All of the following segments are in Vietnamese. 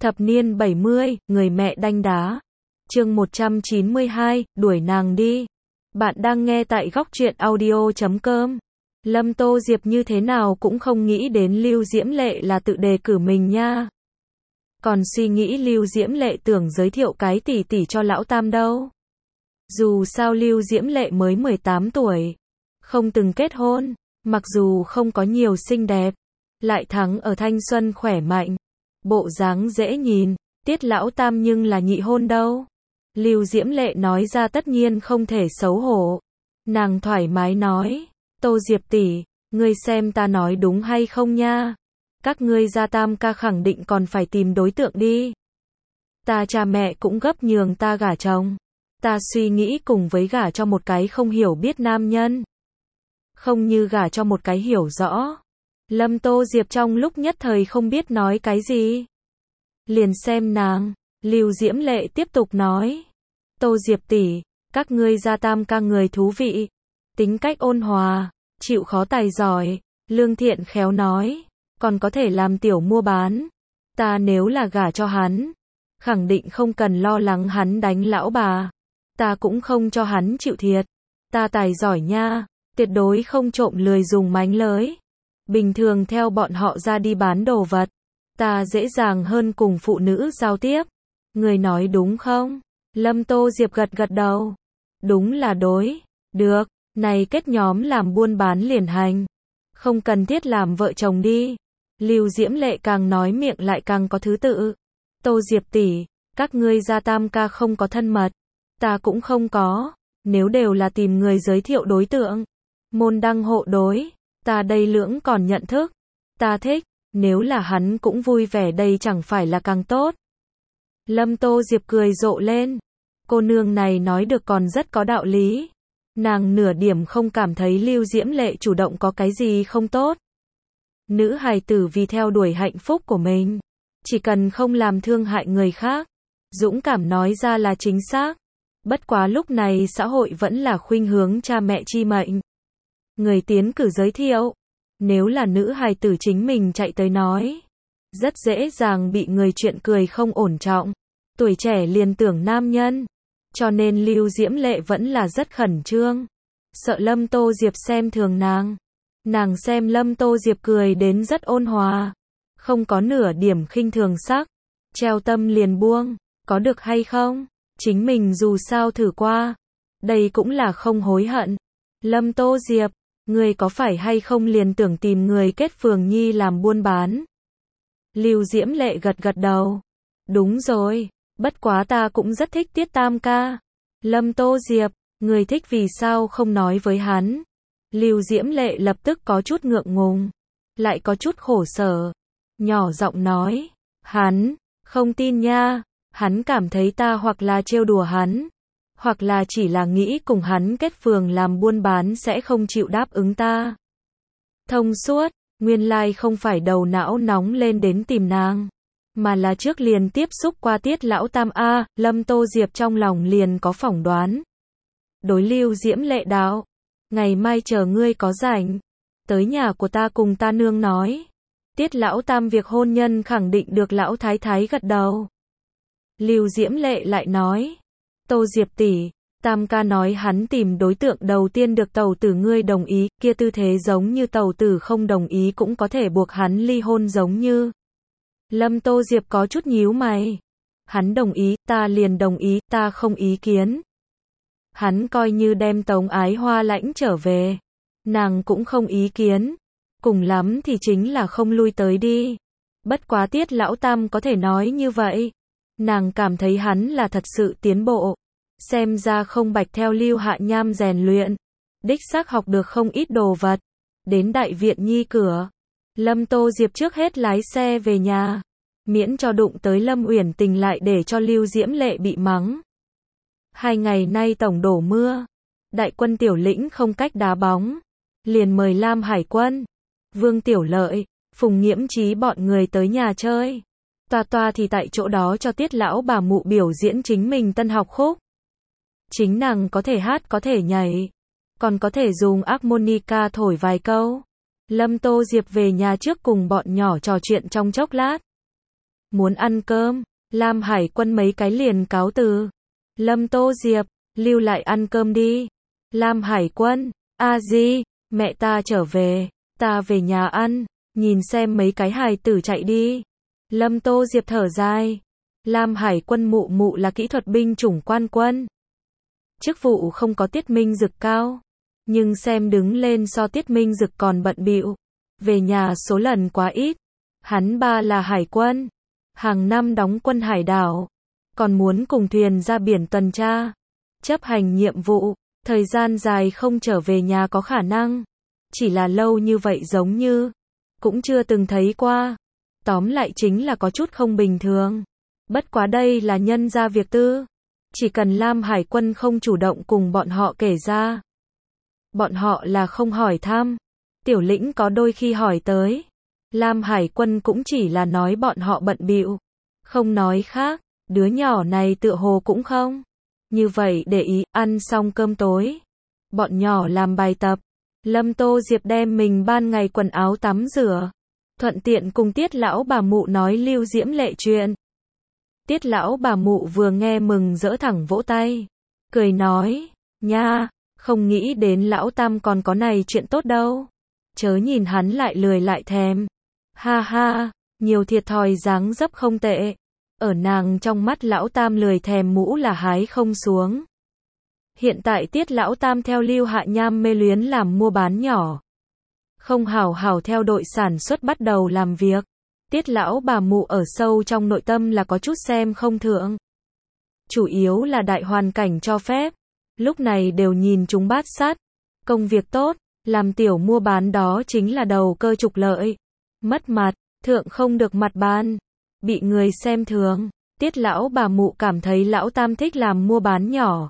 Thập niên 70, người mẹ đanh đá. Chương 192, đuổi nàng đi. Bạn đang nghe tại góc truyện audio.com. Lâm Tô Diệp như thế nào cũng không nghĩ đến Lưu Diễm Lệ là tự đề cử mình nha. Còn suy nghĩ Lưu Diễm Lệ tưởng giới thiệu cái tỷ tỷ cho lão tam đâu. Dù sao Lưu Diễm Lệ mới 18 tuổi, không từng kết hôn, mặc dù không có nhiều xinh đẹp, lại thắng ở thanh xuân khỏe mạnh, bộ dáng dễ nhìn, Tiết lão tam nhưng là nhị hôn đâu. Lưu Diễm Lệ nói ra tất nhiên không thể xấu hổ. Nàng thoải mái nói, Tô Diệp tỷ, ngươi xem ta nói đúng hay không nha? Các ngươi gia tam ca khẳng định còn phải tìm đối tượng đi. Ta cha mẹ cũng gấp nhường ta gả chồng. Ta suy nghĩ cùng với gả cho một cái không hiểu biết nam nhân, không như gả cho một cái hiểu rõ. Lâm Tô Diệp trong lúc nhất thời không biết nói cái gì. Liền xem nàng. Lưu Diễm Lệ tiếp tục nói, Tô Diệp tỷ, các ngươi gia tam ca người thú vị, tính cách ôn hòa, chịu khó tài giỏi, lương thiện khéo nói, còn có thể làm tiểu mua bán. Ta nếu là gả cho hắn, khẳng định không cần lo lắng hắn đánh lão bà. Ta cũng không cho hắn chịu thiệt. Ta tài giỏi nha, tuyệt đối không trộm lười dùng mánh lới. Bình thường theo bọn họ ra đi bán đồ vật, ta dễ dàng hơn cùng phụ nữ giao tiếp. Người nói đúng không? Lâm Tô Diệp gật gật đầu. Đúng là đối. Được, này kết nhóm làm buôn bán liền hành. Không cần thiết làm vợ chồng đi. Lưu Diễm Lệ càng nói miệng lại càng có thứ tự. Tô Diệp tỷ, các ngươi gia tam ca không có thân mật. Ta cũng không có. Nếu đều là tìm người giới thiệu đối tượng, môn đăng hộ đối, ta đây lưỡng còn nhận thức. Ta thích, nếu là hắn cũng vui vẻ đây chẳng phải là càng tốt. Lâm Tô Diệp cười rộ lên. Cô nương này nói được còn rất có đạo lý. Nàng nửa điểm không cảm thấy Lưu Diễm Lệ chủ động có cái gì không tốt. Nữ hài tử vì theo đuổi hạnh phúc của mình, chỉ cần không làm thương hại người khác, dũng cảm nói ra là chính xác. Bất quá lúc này xã hội vẫn là khuynh hướng cha mẹ chi mệnh. Người tiến cử giới thiệu, nếu là nữ hài tử chính mình chạy tới nói, rất dễ dàng bị người chuyện cười không ổn trọng. Tuổi trẻ liền tưởng nam nhân. Cho nên Lưu Diễm Lệ vẫn là rất khẩn trương. Sợ Lâm Tô Diệp xem thường nàng. Nàng xem Lâm Tô Diệp cười đến rất ôn hòa, không có nửa điểm khinh thường sắc. Treo tâm liền buông. Có được hay không? Chính mình dù sao thử qua. Đây cũng là không hối hận. Lâm Tô Diệp, người có phải hay không liền tưởng tìm người kết phường nhi làm buôn bán? Lưu Diễm Lệ gật gật đầu. Đúng rồi, bất quá ta cũng rất thích Tiết tam ca. Lâm Tô Diệp, người thích vì sao không nói với hắn? Lưu Diễm Lệ lập tức có chút ngượng ngùng, lại có chút khổ sở. Nhỏ giọng nói, hắn, không tin nha, hắn cảm thấy ta hoặc là trêu đùa hắn, hoặc là chỉ là nghĩ cùng hắn kết phường làm buôn bán sẽ không chịu đáp ứng ta. Thông suốt, nguyên lai không phải đầu não nóng lên đến tìm nàng, mà là trước liền tiếp xúc qua Tiết lão tam a. Lâm Tô Diệp trong lòng liền có phỏng đoán. Đối Lưu Diễm Lệ đạo, ngày mai chờ ngươi có rảnh, tới nhà của ta cùng ta nương nói. Tiết lão tam việc hôn nhân khẳng định được lão thái thái gật đầu. Lưu Diễm Lệ lại nói, Tô Diệp tỷ, tam ca nói hắn tìm đối tượng đầu tiên được tẩu tử ngươi đồng ý, kia tư thế giống như tẩu tử không đồng ý cũng có thể buộc hắn ly hôn giống như. Lâm Tô Diệp có chút nhíu mày. Hắn đồng ý, ta liền đồng ý, ta không ý kiến. Hắn coi như đem Tống Ái Hoa lãnh trở về, nàng cũng không ý kiến. Cùng lắm thì chính là không lui tới đi. Bất quá Tiết lão tam có thể nói như vậy. Nàng cảm thấy hắn là thật sự tiến bộ. Xem ra không bạch theo Lưu Hạ Nham rèn luyện. Đích xác học được không ít đồ vật. Đến đại viện nhi cửa, Lâm Tô Diệp trước hết lái xe về nhà, miễn cho đụng tới Lâm Uyển Tình lại để cho Lưu Diễm Lệ bị mắng. 2 ngày nay tổng đổ mưa, đại quân Tiểu Lĩnh không cách đá bóng, liền mời Lam Hải Quân, Vương Tiểu Lợi, Phùng Nghiễm Chí bọn người tới nhà chơi. Toa toa thì tại chỗ đó cho Tiết lão bà mụ biểu diễn chính mình tân học khúc. Chính nàng có thể hát có thể nhảy, còn có thể dùng harmonica thổi vài câu. Lâm Tô Diệp về nhà trước cùng bọn nhỏ trò chuyện trong chốc lát. muốn ăn cơm. Lam Hải Quân mấy cái liền cáo từ. Lâm Tô Diệp, lưu lại ăn cơm đi. Lam Hải Quân, a di, mẹ ta trở về, ta về nhà ăn, nhìn xem mấy cái hài tử chạy đi. Lâm Tô Diệp thở dài. Lam Hải Quân mụ mụ là kỹ thuật binh chủng quan quân. Chức vụ không có Tiết Minh Dực cao, nhưng xem đứng lên so Tiết Minh Dực còn bận bịu. Về nhà số lần quá ít. Hắn ba là hải quân, hàng năm đóng quân hải đảo, còn muốn cùng thuyền ra biển tuần tra, chấp hành nhiệm vụ, thời gian dài không trở về nhà có khả năng. Chỉ là lâu như vậy giống như cũng chưa từng thấy qua. Tóm lại chính là có chút không bình thường. Bất quá đây là nhân ra việc tư. Chỉ cần Lam Hải Quân không chủ động cùng bọn họ kể ra. Bọn họ là không hỏi thăm. Tiểu Lĩnh có đôi khi hỏi tới. Lam Hải Quân cũng chỉ là nói bọn họ bận bịu. Không nói khác. Đứa nhỏ này tựa hồ cũng không. Như vậy để ý, ăn xong cơm tối. Bọn nhỏ làm bài tập. Lâm Tô Diệp đem mình ban ngày quần áo tắm rửa. Thuận tiện cùng Tiết lão bà mụ nói Lưu Diễm Lệ chuyện. Tiết lão bà mụ vừa nghe mừng rỡ thẳng vỗ tay. Cười nói, nha, không nghĩ đến lão tam còn có này chuyện tốt đâu. Chớ nhìn hắn lại lười lại thèm. Ha ha, nhiều thiệt thòi dáng dấp không tệ. Ở nàng trong mắt lão tam lười thèm mũ là hái không xuống. Hiện tại Tiết lão tam theo Lưu Hạ Nham mê luyến làm mua bán nhỏ. Không hảo hảo theo đội sản xuất bắt đầu làm việc. Tiết lão bà mụ ở sâu trong nội tâm là có chút xem không thượng. Chủ yếu là đại hoàn cảnh cho phép. Lúc này đều nhìn chúng bát sát. Công việc tốt, làm tiểu mua bán đó chính là đầu cơ trục lợi. Mất mặt, thượng không được mặt bàn. Bị người xem thường. Tiết lão bà mụ cảm thấy lão tam thích làm mua bán nhỏ.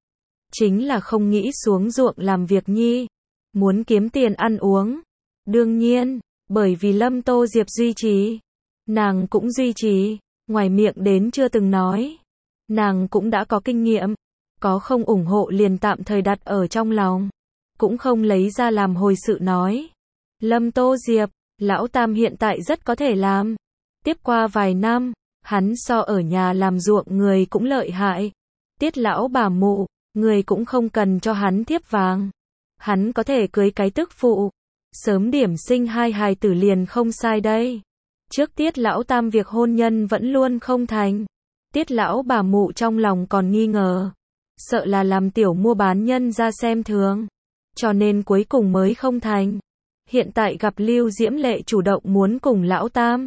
Chính là không nghĩ xuống ruộng làm việc nhi. Muốn kiếm tiền ăn uống. Đương nhiên, bởi vì Lâm Tô Diệp duy trì. Nàng cũng duy trì. Ngoài miệng đến chưa từng nói. Nàng cũng đã có kinh nghiệm. Có không ủng hộ liền tạm thời đặt ở trong lòng. Cũng không lấy ra làm hồi sự nói. Lâm Tô Diệp, lão tam hiện tại rất có thể làm. Tiếp qua vài năm, hắn so ở nhà làm ruộng người cũng lợi hại. Tiết lão bà mụ, người cũng không cần cho hắn thiếp vàng. Hắn có thể cưới cái tức phụ. Sớm điểm sinh hai hài tử liền không sai đây. Trước Tiết lão tam việc hôn nhân vẫn luôn không thành. Tiết lão bà mụ trong lòng còn nghi ngờ. Sợ là làm tiểu mua bán nhân ra xem thường. Cho nên cuối cùng mới không thành. Hiện tại gặp Lưu Diễm Lệ chủ động muốn cùng lão tam.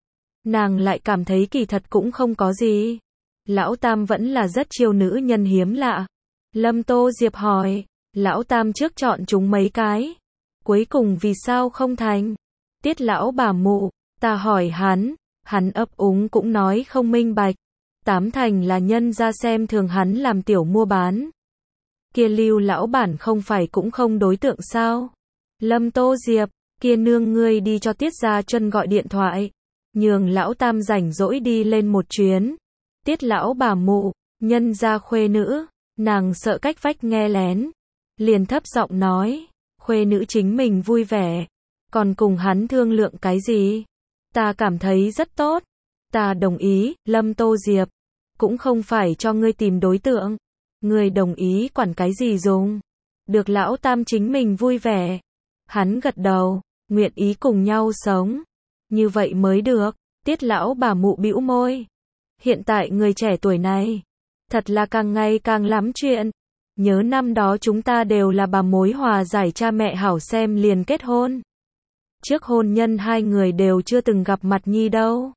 Nàng lại cảm thấy kỳ thật cũng không có gì. Lão tam vẫn là rất chiêu nữ nhân hiếm lạ. Lâm Tô Diệp hỏi, lão tam trước chọn chúng mấy cái. Cuối cùng vì sao không thành? Tiết lão bà mụ, ta hỏi hắn ấp úng cũng nói không minh bạch. Tám thành là nhân ra xem thường hắn làm tiểu mua bán. Kia Lưu lão bản không phải cũng không đối tượng sao? Lâm Tô Diệp, kia nương ngươi đi cho Tiết Gia Chân gọi điện thoại. Nhường lão tam rảnh rỗi đi lên một chuyến. Tiết lão bà mụ, nhân gia khuê nữ, nàng sợ cách vách nghe lén. Liền thấp giọng nói, khuê nữ chính mình vui vẻ. Còn cùng hắn thương lượng cái gì? Ta cảm thấy rất tốt. Ta đồng ý, Lâm Tô Diệp. Cũng không phải cho ngươi tìm đối tượng. Ngươi đồng ý quản cái gì dùng. Được lão tam chính mình vui vẻ. Hắn gật đầu, nguyện ý cùng nhau sống. Như vậy mới được. Tiết lão bà mụ bĩu môi. Hiện tại người trẻ tuổi này, thật là càng ngày càng lắm chuyện. Nhớ năm đó chúng ta đều là bà mối hòa giải cha mẹ hảo xem liền kết hôn. Trước hôn nhân hai người đều chưa từng gặp mặt nhi đâu.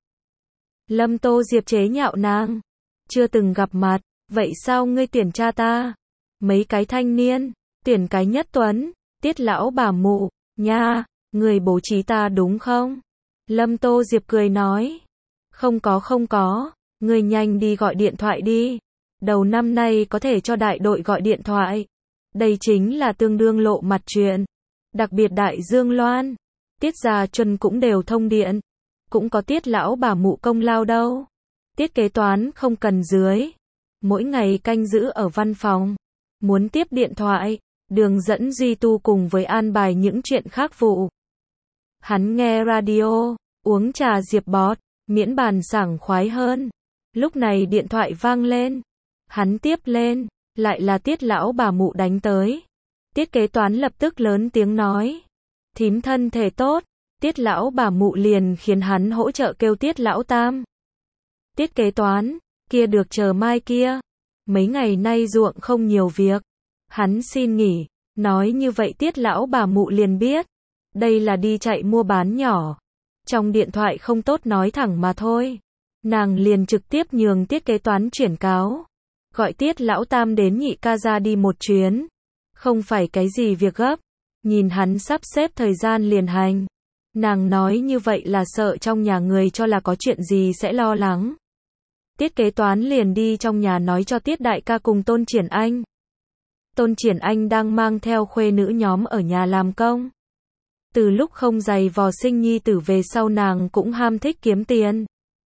Lâm Tô Diệp chế nhạo nàng. Chưa từng gặp mặt, vậy sao ngươi tuyển cha ta? Mấy cái thanh niên, tuyển cái Nhất Tuấn. Tiết lão bà mụ, nha, người bố trí ta đúng không? Lâm Tô Diệp cười nói. Không có, ngươi nhanh đi gọi điện thoại đi. Đầu năm nay có thể cho đại đội gọi điện thoại. Đây chính là tương đương lộ mặt chuyện. Đặc biệt Đại Dương Loan, Tiết Gia Chân cũng đều thông điện. Cũng có Tiết lão bà mụ công lao đâu. Tiết kế toán không cần dưới. Mỗi ngày canh giữ ở văn phòng. Muốn tiếp điện thoại, đường dẫn Duy Tu cùng với an bài những chuyện khác vụ. Hắn nghe radio, uống trà Diệp Bọt, miễn bàn sảng khoái hơn. Lúc này điện thoại vang lên. Hắn tiếp lên, lại là Tiết lão bà mụ đánh tới. Tiết kế toán lập tức lớn tiếng nói. Thím thân thể tốt. Tiết lão bà mụ liền khiến hắn hỗ trợ kêu Tiết lão tam. Tiết kế toán, kia được chờ mai kia. Mấy ngày nay ruộng không nhiều việc. Hắn xin nghỉ. Nói như vậy Tiết lão bà mụ liền biết. Đây là đi chạy mua bán nhỏ. Trong điện thoại không tốt nói thẳng mà thôi. Nàng liền trực tiếp nhường Tiết kế toán chuyển cáo. Gọi Tiết lão tam đến nhị ca ra đi một chuyến. Không phải cái gì việc gấp. Nhìn hắn sắp xếp thời gian liền hành. Nàng nói như vậy là sợ trong nhà người cho là có chuyện gì sẽ lo lắng. Tiết kế toán liền đi trong nhà nói cho Tiết đại ca cùng Tôn Triển Anh. Tôn Triển Anh đang mang theo khuê nữ nhóm ở nhà làm công. Từ lúc không giày vò sinh nhi tử về sau nàng cũng ham thích kiếm tiền.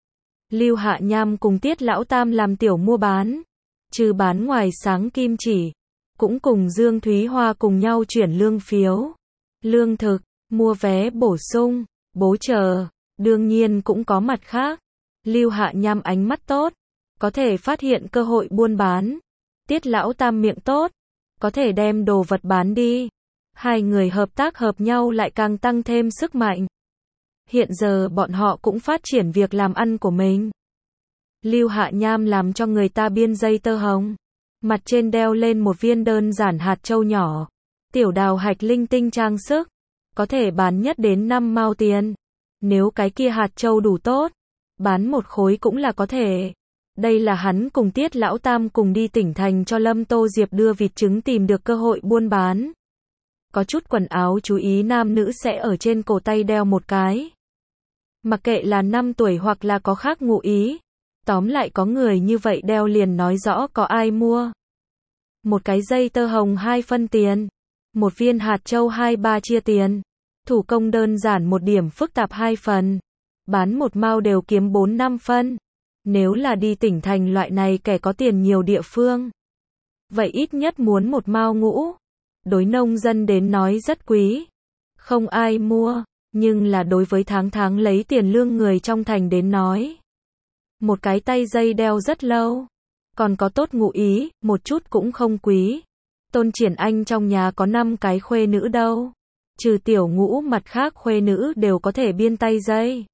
Lưu Hạ Nham cùng Tiết lão tam làm tiểu mua bán. Trừ bán ngoài sáng kim chỉ. Cũng cùng Dương Thúy Hoa cùng nhau chuyển lương phiếu. Lương thực, mua vé bổ sung, bố chờ. Đương nhiên cũng có mặt khác. Lưu Hạ Nham ánh mắt tốt. Có thể phát hiện cơ hội buôn bán. Tiết lão tam miệng tốt. Có thể đem đồ vật bán đi. Hai người hợp tác hợp nhau lại càng tăng thêm sức mạnh. Hiện giờ bọn họ cũng phát triển việc làm ăn của mình. Lưu Hạ Nham làm cho người ta biên dây tơ hồng. Mặt trên đeo lên một viên đơn giản hạt châu nhỏ. Tiểu đào hạch linh tinh trang sức. Có thể bán nhất đến 5 mao tiền. Nếu cái kia hạt châu đủ tốt, bán một khối cũng là có thể. Đây là hắn cùng Tiết lão tam cùng đi tỉnh thành cho Lâm Tô Diệp đưa vịt trứng tìm được cơ hội buôn bán. Có chút quần áo chú ý nam nữ sẽ ở trên cổ tay đeo một cái. Mặc kệ là 5 tuổi hoặc là có khác ngụ ý. Tóm lại có người như vậy đeo liền nói rõ có ai mua. Một cái dây tơ hồng 2 phân tiền. Một viên hạt châu 2-3 chia tiền. Thủ công đơn giản một điểm phức tạp 2 phần. Bán 1 mao đều kiếm 4-5 phân. Nếu là đi tỉnh thành loại này kẻ có tiền nhiều địa phương. Vậy ít nhất muốn 1 mao ngũ. Đối nông dân đến nói rất quý. Không ai mua. Nhưng là đối với tháng lấy tiền lương người trong thành đến nói. Một cái tay dây đeo rất lâu. Còn có tốt ngụ ý, một chút cũng không quý. Tôn Triển Anh trong nhà có 5 cái khuê nữ đâu. Trừ tiểu ngũ mặt khác khuê nữ đều có thể biên tay dây.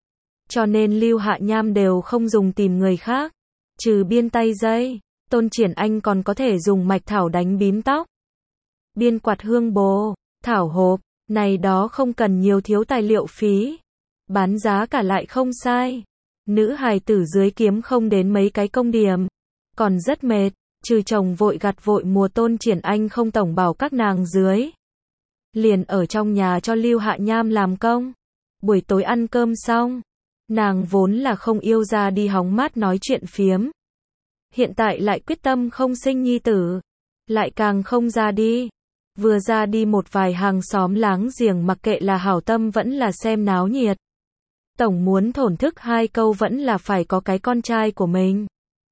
Cho nên Lưu Hạ Nham đều không dùng tìm người khác. Trừ biên tay dây, Tôn Triển Anh còn có thể dùng mạch thảo đánh bím tóc. Biên quạt hương bồ, thảo hộp, này đó không cần nhiều thiếu tài liệu phí. Bán giá cả lại không sai. Nữ hài tử dưới kiếm không đến mấy cái công điểm. Còn rất mệt, trừ chồng vội gặt vội mùa Tôn Triển Anh không tổng bảo các nàng dưới. Liền ở trong nhà cho Lưu Hạ Nham làm công. Buổi tối ăn cơm xong. Nàng vốn là không yêu ra đi hóng mát nói chuyện phiếm. Hiện tại lại quyết tâm không sinh nhi tử. Lại càng không ra đi. Vừa ra đi một vài hàng xóm láng giềng mặc kệ là hảo tâm vẫn là xem náo nhiệt. Tổng muốn thổn thức 2 câu vẫn là phải có cái con trai của mình.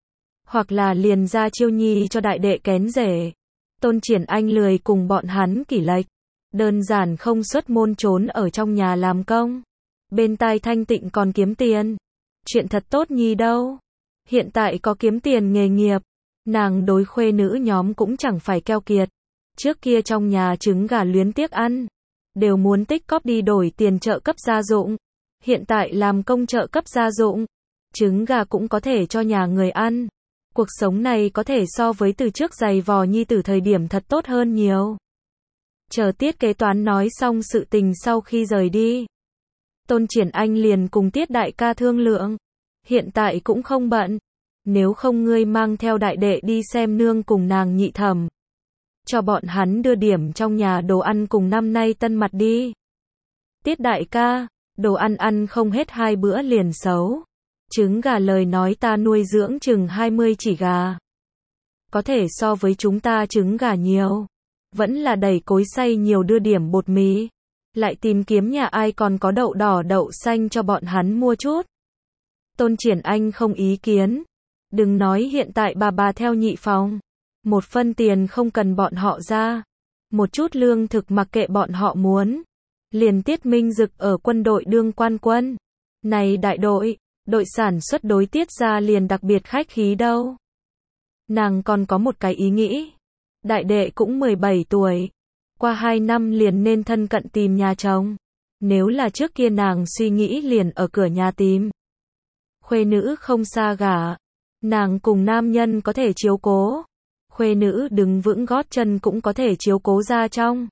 Hoặc là liền ra chiêu nhi cho đại đệ kén rể. Tôn Triển Anh lười cùng bọn hắn kỷ lệch. Đơn giản không xuất môn trốn ở trong nhà làm công. Bên tai thanh tịnh còn kiếm tiền. Chuyện thật tốt nhi đâu. Hiện tại có kiếm tiền nghề nghiệp. Nàng đối khuê nữ nhóm cũng chẳng phải keo kiệt. Trước kia trong nhà trứng gà luyến tiếc ăn. Đều muốn tích cóp đi đổi tiền trợ cấp gia dụng. Hiện tại làm công trợ cấp gia dụng. Trứng gà cũng có thể cho nhà người ăn. Cuộc sống này có thể so với từ trước giày vò nhi tử thời điểm thật tốt hơn nhiều. Chờ Tiết kế toán nói xong sự tình sau khi rời đi. Tôn Triển Anh liền cùng Tiết đại ca thương lượng. Hiện tại cũng không bận. Nếu không ngươi mang theo đại đệ đi xem nương cùng nàng nhị thẩm. Cho bọn hắn đưa điểm trong nhà đồ ăn cùng năm nay tân mặt đi. Tiết đại ca, đồ ăn ăn không hết 2 bữa liền xấu. Trứng gà lời nói ta nuôi dưỡng chừng 20 chỉ gà. Có thể so với chúng ta trứng gà nhiều. Vẫn là đẩy cối xay nhiều đưa điểm bột mì. Lại tìm kiếm nhà ai còn có đậu đỏ đậu xanh cho bọn hắn mua chút. Tôn Triển Anh không ý kiến. Đừng nói hiện tại bà theo nhị phòng. 1 phân tiền không cần bọn họ ra. Một chút lương thực mặc kệ bọn họ muốn. Liền Tiết Minh Dực ở quân đội đương quan quân. Này đại đội, đội sản xuất đối tiết ra liền đặc biệt khách khí đâu. Nàng còn có một cái ý nghĩ. Đại đệ cũng 17 tuổi. Qua 2 năm liền nên thân cận tìm nhà chồng. Nếu là trước kia nàng suy nghĩ liền ở cửa nhà tìm. Khuê nữ không xa gả. Nàng cùng nam nhân có thể chiếu cố. Khuê nữ đứng vững gót chân cũng có thể chiếu cố ra trong.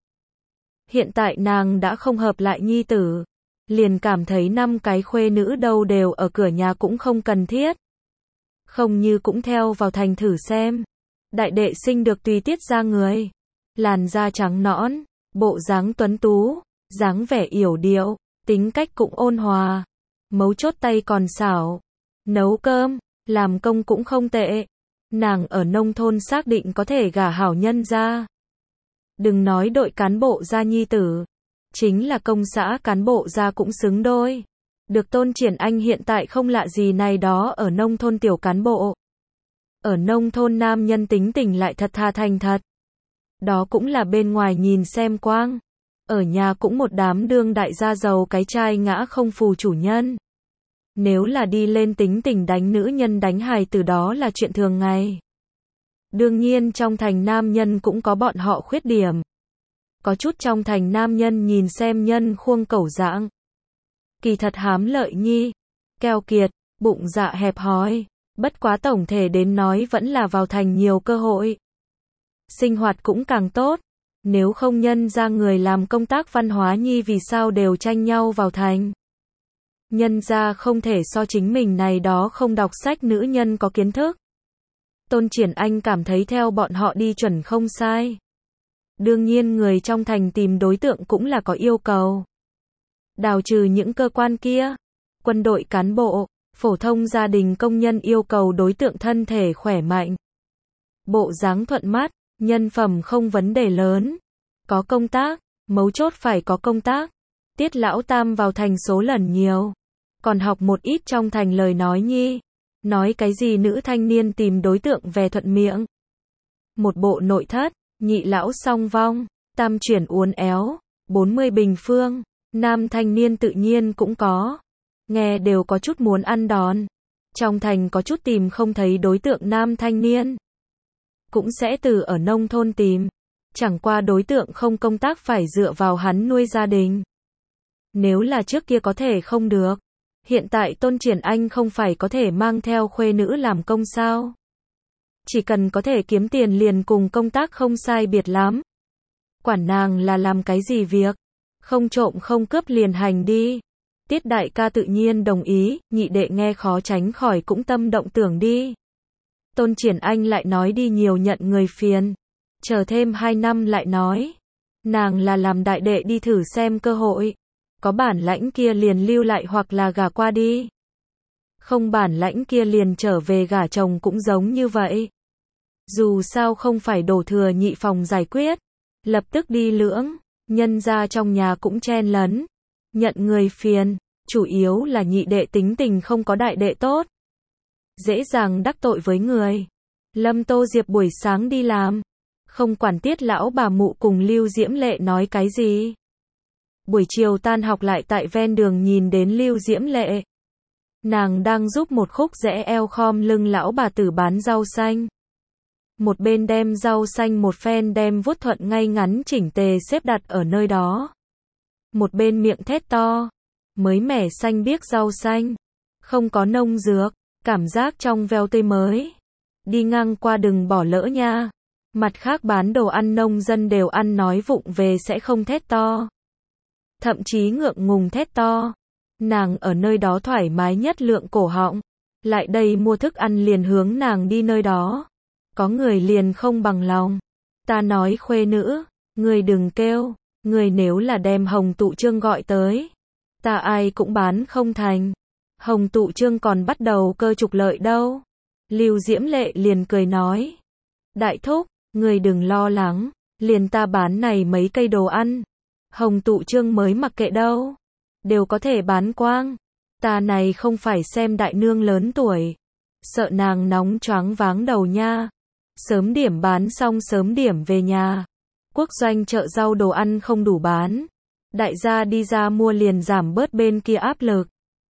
Hiện tại nàng đã không hợp lại nhi tử. Liền cảm thấy 5 cái khuê nữ đâu đều ở cửa nhà cũng không cần thiết. Không như cũng theo vào thành thử xem. Đại đệ sinh được tùy tiết ra người. Làn da trắng nõn, bộ dáng tuấn tú, dáng vẻ yểu điệu, tính cách cũng ôn hòa. Mấu chốt tay còn xảo. Nấu cơm, làm công cũng không tệ. Nàng ở nông thôn xác định có thể gả hảo nhân ra. Đừng nói đội cán bộ gia nhi tử. Chính là công xã cán bộ gia cũng xứng đôi. Được Tôn Triển Anh hiện tại không lạ gì này đó ở nông thôn tiểu cán bộ. Ở nông thôn nam nhân tính tình lại thật thà thành thật. Đó cũng là bên ngoài nhìn xem quang. Ở nhà cũng một đám đương đại gia giàu cái trai ngã không phù chủ nhân. Nếu là đi lên tính tình đánh nữ nhân đánh hài từ đó là chuyện thường ngày. Đương nhiên trong thành nam nhân cũng có bọn họ khuyết điểm. Có chút trong thành nam nhân nhìn xem nhân khuông cẩu dạng. Kỳ thật hám lợi nhi, keo kiệt, bụng dạ hẹp hòi. Bất quá tổng thể đến nói vẫn là vào thành nhiều cơ hội. Sinh hoạt cũng càng tốt. Nếu không nhân ra người làm công tác văn hóa nhi vì sao đều tranh nhau vào thành. Nhân ra không thể so chính mình này đó không đọc sách nữ nhân có kiến thức. Tôn Triển Anh cảm thấy theo bọn họ đi chuẩn không sai. Đương nhiên người trong thành tìm đối tượng cũng là có yêu cầu. Đào trừ những cơ quan kia, quân đội cán bộ, phổ thông gia đình công nhân yêu cầu đối tượng thân thể khỏe mạnh. Bộ dáng thuận mắt, nhân phẩm không vấn đề lớn. Có công tác, mấu chốt phải có công tác. Tiết lão tam vào thành số lần nhiều. Còn học một ít trong thành lời nói nhi. Nói cái gì nữ thanh niên tìm đối tượng về thuận miệng. Một bộ nội thất, nhị lão song vong, tam chuyển uốn éo, 40 bình phương. Nam thanh niên tự nhiên cũng có. Nghe đều có chút muốn ăn đòn. Trong thành có chút tìm không thấy đối tượng nam thanh niên. Cũng sẽ từ ở nông thôn tìm. Chẳng qua đối tượng không công tác phải dựa vào hắn nuôi gia đình. Nếu là trước kia có thể không được. Hiện tại Tôn Triển Anh không phải có thể mang theo khuê nữ làm công sao. Chỉ cần có thể kiếm tiền liền cùng công tác không sai biệt lắm. Quản nàng là làm cái gì việc. Không trộm không cướp liền hành đi. Tiết đại ca tự nhiên đồng ý, nhị đệ nghe khó tránh khỏi cũng tâm động tưởng đi. Tôn Triển Anh lại nói đi nhiều nhận người phiền. Chờ thêm 2 năm lại nói. Nàng là làm đại đệ đi thử xem cơ hội. Có bản lãnh kia liền lưu lại hoặc là gả qua đi. Không bản lãnh kia liền trở về gả chồng cũng giống như vậy. Dù sao không phải đổ thừa nhị phòng giải quyết. Lập tức đi lưỡng. Nhân ra trong nhà cũng chen lấn. Nhận người phiền. Chủ yếu là nhị đệ tính tình không có đại đệ tốt. Dễ dàng đắc tội với người. Lâm Tô Diệp buổi sáng đi làm. Không quản Tiết lão bà mụ cùng Lưu Diễm Lệ nói cái gì. Buổi chiều tan học lại tại ven đường nhìn đến Lưu Diễm Lệ. Nàng đang giúp một khúc rẽ eo khom lưng lão bà tử bán rau xanh. Một bên đem rau xanh một phen đem vuốt thuận ngay ngắn chỉnh tề xếp đặt ở nơi đó. Một bên miệng thét to. Mới mẻ xanh biếc rau xanh. Không có nông dược. Cảm giác trong veo tươi mới. Đi ngang qua đừng bỏ lỡ nha. Mặt khác bán đồ ăn nông dân đều ăn nói vụng về sẽ không thét to. Thậm chí ngượng ngùng thét to. Nàng ở nơi đó thoải mái nhất lượng cổ họng. Lại đây mua thức ăn liền hướng nàng đi nơi đó. Có người liền không bằng lòng. Ta nói khuê nữ, người đừng kêu. Người nếu là đem Hồng Tụ Trương gọi tới. Ta ai cũng bán không thành. Hồng Tụ Trương còn bắt đầu cơ trục lợi đâu. Lưu Diễm Lệ liền cười nói. Đại thúc, người đừng lo lắng. Liền ta bán này mấy cây đồ ăn. Hồng Tụ Trương mới mặc kệ đâu. Đều có thể bán quang. Ta này không phải xem đại nương lớn tuổi. Sợ nàng nóng choáng váng đầu nha. Sớm điểm bán xong sớm điểm về nhà. Quốc doanh chợ rau đồ ăn không đủ bán. Đại gia đi ra mua liền giảm bớt bên kia áp lực.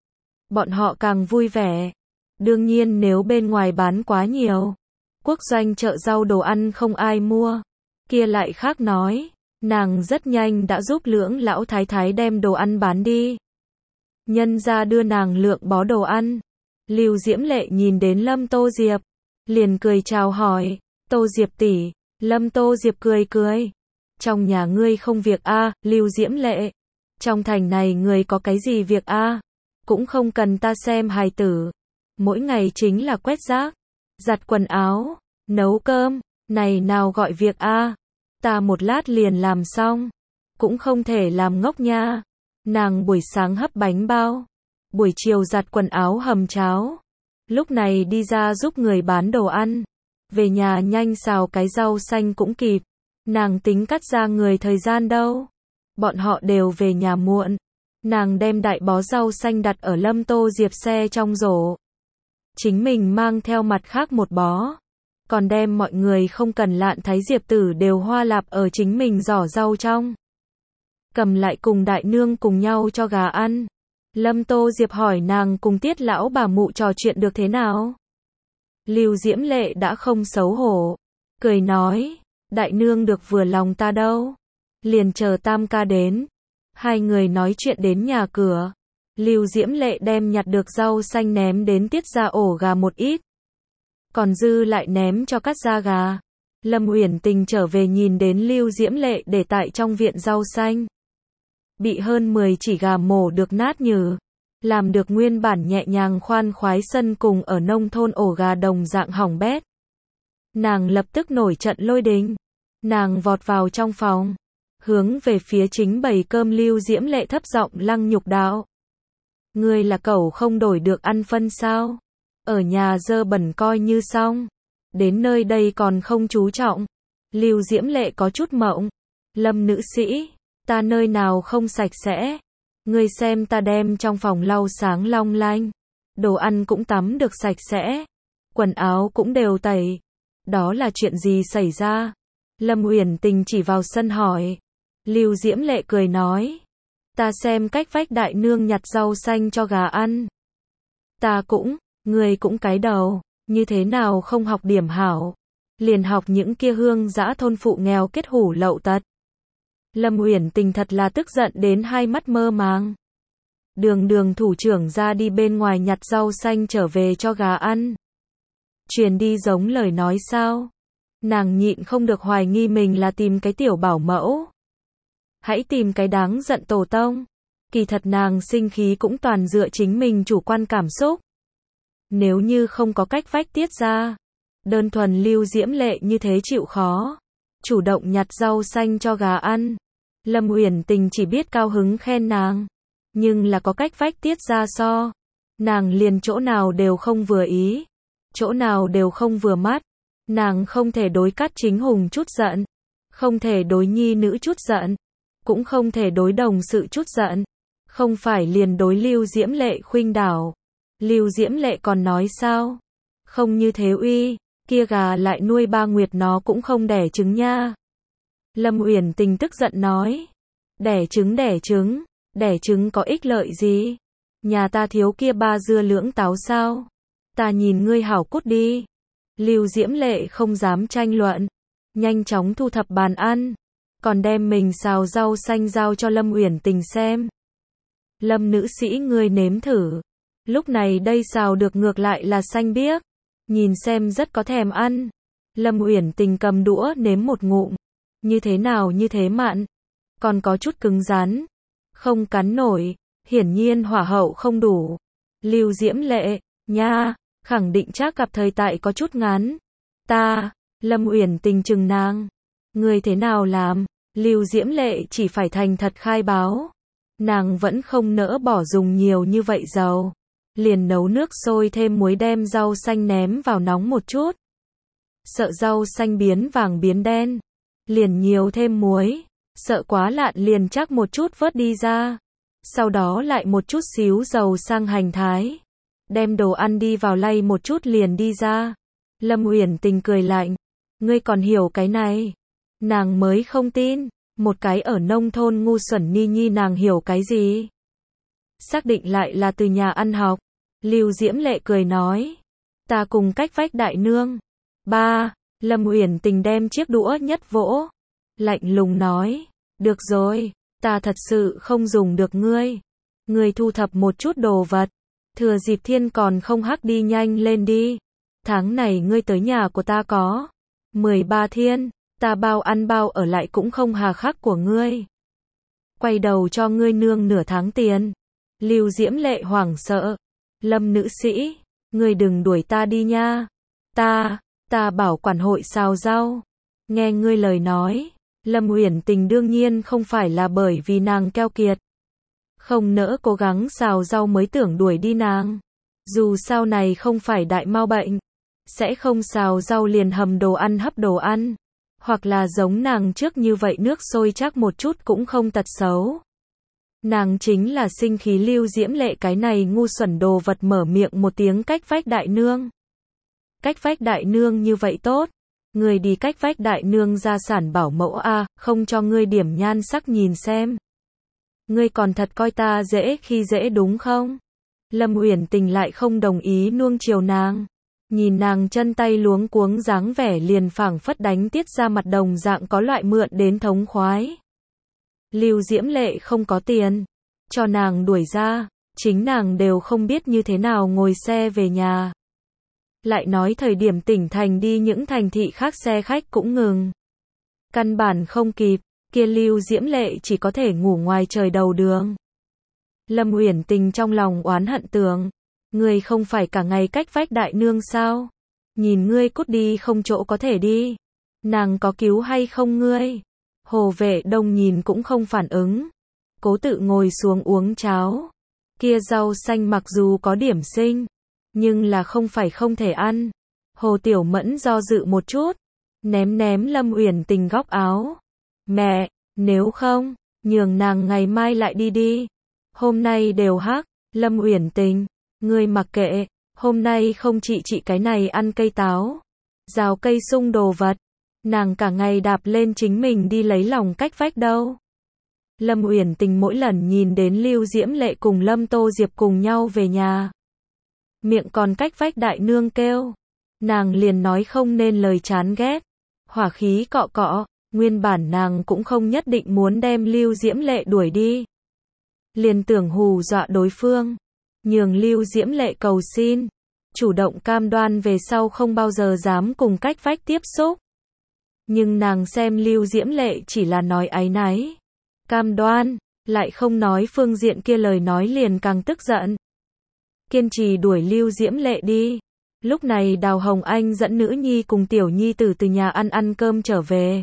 bọn họ càng vui vẻ. Đương nhiên nếu bên ngoài bán quá nhiều, quốc doanh chợ rau đồ ăn không ai mua, kia lại khác nói. Nàng rất nhanh đã giúp Lưỡng lão thái thái đem đồ ăn bán đi. Nhân gia đưa nàng lượng bó đồ ăn. Lưu Diễm Lệ nhìn đến Lâm Tô Diệp, liền cười chào hỏi, Tô Diệp tỷ. Lâm Tô Diệp cười cười. Trong nhà ngươi không việc a, Lưu Diễm Lệ. Trong thành này người có cái gì việc a? Cũng không cần ta xem hài tử. Mỗi ngày chính là quét rác, giặt quần áo, nấu cơm, này nào gọi việc a? Ta một lát liền làm xong. Cũng không thể làm ngốc nha. Nàng buổi sáng hấp bánh bao, buổi chiều giặt quần áo hầm cháo. Lúc này đi ra giúp người bán đồ ăn. Về nhà nhanh xào cái rau xanh cũng kịp. Nàng tính cắt ra người thời gian đâu. Bọn họ đều về nhà muộn. Nàng đem đại bó rau xanh đặt ở Lâm Tô Diệp xe trong rổ. Chính mình mang theo mặt khác một bó. Còn đem mọi người không cần lạn thái diệp tử đều hoa lạp ở chính mình giỏ rau trong. Cầm lại cùng đại nương cùng nhau cho gà ăn. Lâm Tô Diệp hỏi nàng cùng Tiết lão bà mụ trò chuyện được thế nào. Lưu Diễm Lệ đã không xấu hổ, cười nói, đại nương được vừa lòng ta đâu. Liền chờ tam ca đến. Hai người nói chuyện đến nhà cửa. Lưu Diễm Lệ đem nhặt được rau xanh ném đến Tiết ra ổ gà một ít. Còn dư lại ném cho cắt da gà. Lâm Uyển Tình trở về nhìn đến Lưu Diễm Lệ để tại trong viện rau xanh. Bị hơn 10 chỉ gà mổ được nát nhừ. Làm được nguyên bản nhẹ nhàng khoan khoái sân cùng ở nông thôn ổ gà đồng dạng hỏng bét. Nàng lập tức nổi trận lôi đình. Nàng vọt vào trong phòng. Hướng về phía chính bầy cơm Lưu Diễm Lệ thấp giọng lăng nhục đạo. Ngươi là cẩu không đổi được ăn phân sao? Ở nhà dơ bẩn coi như xong. Đến nơi đây còn không chú trọng. Lưu Diễm Lệ có chút mộng. Lâm nữ sĩ, ta nơi nào không sạch sẽ. Ngươi xem ta đem trong phòng lau sáng long lanh. Đồ ăn cũng tắm được sạch sẽ. Quần áo cũng đều tẩy. Đó là chuyện gì xảy ra? Lâm Uyển Tình chỉ vào sân hỏi. Lưu Diễm Lệ cười nói. Ta xem cách vách đại nương nhặt rau xanh cho gà ăn. Ta cũng, ngươi cũng cái đầu, như thế nào không học điểm hảo. Liền học những kia hương dã thôn phụ nghèo kết hủ lậu tật. Lâm Uyển Tình thật là tức giận đến hai mắt mơ màng. Đường thủ trưởng ra đi bên ngoài nhặt rau xanh trở về cho gà ăn. Truyền đi giống lời nói sao? Nàng nhịn không được hoài nghi mình là tìm cái tiểu bảo mẫu. Hãy tìm cái đáng giận tổ tông. Kỳ thật nàng sinh khí cũng toàn dựa chính mình chủ quan cảm xúc. Nếu như không có cách vách Tiết ra, đơn thuần Lưu Diễm Lệ như thế chịu khó, chủ động nhặt rau xanh cho gà ăn, Lâm Uyển Tình chỉ biết cao hứng khen nàng. Nhưng là có cách vách Tiết ra so, nàng liền chỗ nào đều không vừa ý, chỗ nào đều không vừa mắt. Nàng không thể đối Cát Chính Hùng chút giận, không thể đối nhi nữ chút giận, cũng không thể đối đồng sự chút giận, không phải liền đối Lưu Diễm Lệ khuynh đảo. Lưu Diễm Lệ còn nói sao? Không như thế uy, kia gà lại nuôi 3 nguyệt nó cũng không đẻ trứng nha. Lâm Uyển Tình tức giận nói. Đẻ trứng có ích lợi gì? Nhà ta thiếu kia 3 dưa lưỡng táo sao? Ta nhìn ngươi hảo cút đi. Lưu Diễm Lệ không dám tranh luận, nhanh chóng thu thập bàn ăn, còn đem mình xào rau xanh giao cho Lâm Uyển Tình xem. Lâm nữ sĩ ngươi nếm thử. Lúc này đây xào được ngược lại là xanh biếc, nhìn xem rất có thèm ăn. Lâm Uyển Tình cầm đũa nếm một ngụm. Như thế nào như thế mặn, còn có chút cứng rắn, không cắn nổi, hiển nhiên hỏa hậu không đủ. Lưu Diễm Lệ, nha, khẳng định chắc gặp thời tại có chút ngắn. Ta, Lâm Uyển Tình chừng nàng. Ngươi thế nào làm? Lưu Diễm Lệ chỉ phải thành thật khai báo. Nàng vẫn không nỡ bỏ dùng nhiều như vậy dầu. Liền nấu nước sôi thêm muối đem rau xanh ném vào nóng một chút. Sợ rau xanh biến vàng biến đen. Liền nhiều thêm muối. Sợ quá lạn liền chắc một chút vớt đi ra. Sau đó lại một chút xíu dầu sang hành thái. Đem đồ ăn đi vào lay một chút liền đi ra. Lâm Uyển Tình cười lạnh. Ngươi còn hiểu cái này? Nàng mới không tin. Một cái ở nông thôn ngu xuẩn ni nhi nàng hiểu cái gì? Xác định lại là từ nhà ăn học. Lưu Diễm Lệ cười nói. Ta cùng cách vách đại nương. Ba, Lâm Uyển Tình đem chiếc đũa nhất vỗ. Lạnh lùng nói. Được rồi, ta thật sự không dùng được ngươi. Ngươi thu thập một chút đồ vật. Thừa dịp thiên còn không hắc đi nhanh lên đi. Tháng này ngươi tới nhà của ta có 13 thiên, ta bao ăn bao ở lại cũng không hà khắc của ngươi. Quay đầu cho ngươi nương nửa tháng tiền. Lưu Diễm Lệ hoảng sợ. Lâm nữ sĩ, ngươi đừng đuổi ta đi nha. Ta bảo quản hội xào rau. Nghe ngươi lời nói, Lâm Uyển Tình đương nhiên không phải là bởi vì nàng keo kiệt. Không nỡ cố gắng xào rau mới tưởng đuổi đi nàng. Dù sau này không phải đại mau bệnh, sẽ không xào rau liền hầm đồ ăn hấp đồ ăn. Hoặc là giống nàng trước như vậy nước sôi chắc một chút cũng không tật xấu. Nàng chính là sinh khí Lưu Diễm Lệ cái này ngu xuẩn đồ vật mở miệng một tiếng cách vách đại nương. Cách vách đại nương như vậy tốt. Người đi cách vách đại nương gia sản bảo mẫu a, không cho ngươi điểm nhan sắc nhìn xem. Ngươi còn thật coi ta dễ khi dễ đúng không? Lâm Uyển Tình lại không đồng ý nuông chiều nàng. Nhìn nàng chân tay luống cuống dáng vẻ liền phảng phất đánh tiết ra mặt đồng dạng có loại mượn đến thống khoái. Lưu Diễm Lệ không có tiền, cho nàng đuổi ra, chính nàng đều không biết như thế nào ngồi xe về nhà. Lại nói thời điểm tỉnh thành đi những thành thị khác xe khách cũng ngừng. Căn bản không kịp, kia Lưu Diễm Lệ chỉ có thể ngủ ngoài trời đầu đường. Lâm Uyển Tình trong lòng oán hận tưởng, ngươi không phải cả ngày cách vách đại nương sao? Nhìn ngươi cút đi không chỗ có thể đi. Nàng có cứu hay không ngươi? Hồ Vệ Đông nhìn cũng không phản ứng. Cố tự ngồi xuống uống cháo. Kia rau xanh mặc dù có điểm sinh, nhưng là không phải không thể ăn. Hồ Tiểu Mẫn do dự một chút, ném Lâm Uyển Tình góc áo. Mẹ, nếu không, nhường nàng ngày mai lại đi đi. Hôm nay đều hắc. Lâm Uyển Tình, ngươi mặc kệ, hôm nay không chị cái này ăn cây táo, rào cây sung đồ vật. Nàng cả ngày đạp lên chính mình đi lấy lòng cách vách đâu. Lâm Uyển Tình mỗi lần nhìn đến Lưu Diễm Lệ cùng Lâm Tô Diệp cùng nhau về nhà, miệng còn cách vách đại nương kêu, nàng liền nói không nên lời chán ghét, hỏa khí cọ cọ. Nguyên bản nàng cũng không nhất định muốn đem Lưu Diễm Lệ đuổi đi, liền tưởng hù dọa đối phương, nhường Lưu Diễm Lệ cầu xin, chủ động cam đoan về sau không bao giờ dám cùng cách vách tiếp xúc. Nhưng nàng xem Lưu Diễm Lệ chỉ là nói áy náy, cam đoan, lại không nói phương diện kia lời nói liền càng tức giận. Kiên trì đuổi Lưu Diễm Lệ đi. Lúc này Đào Hồng Anh dẫn nữ nhi cùng tiểu nhi tử từ nhà ăn cơm trở về.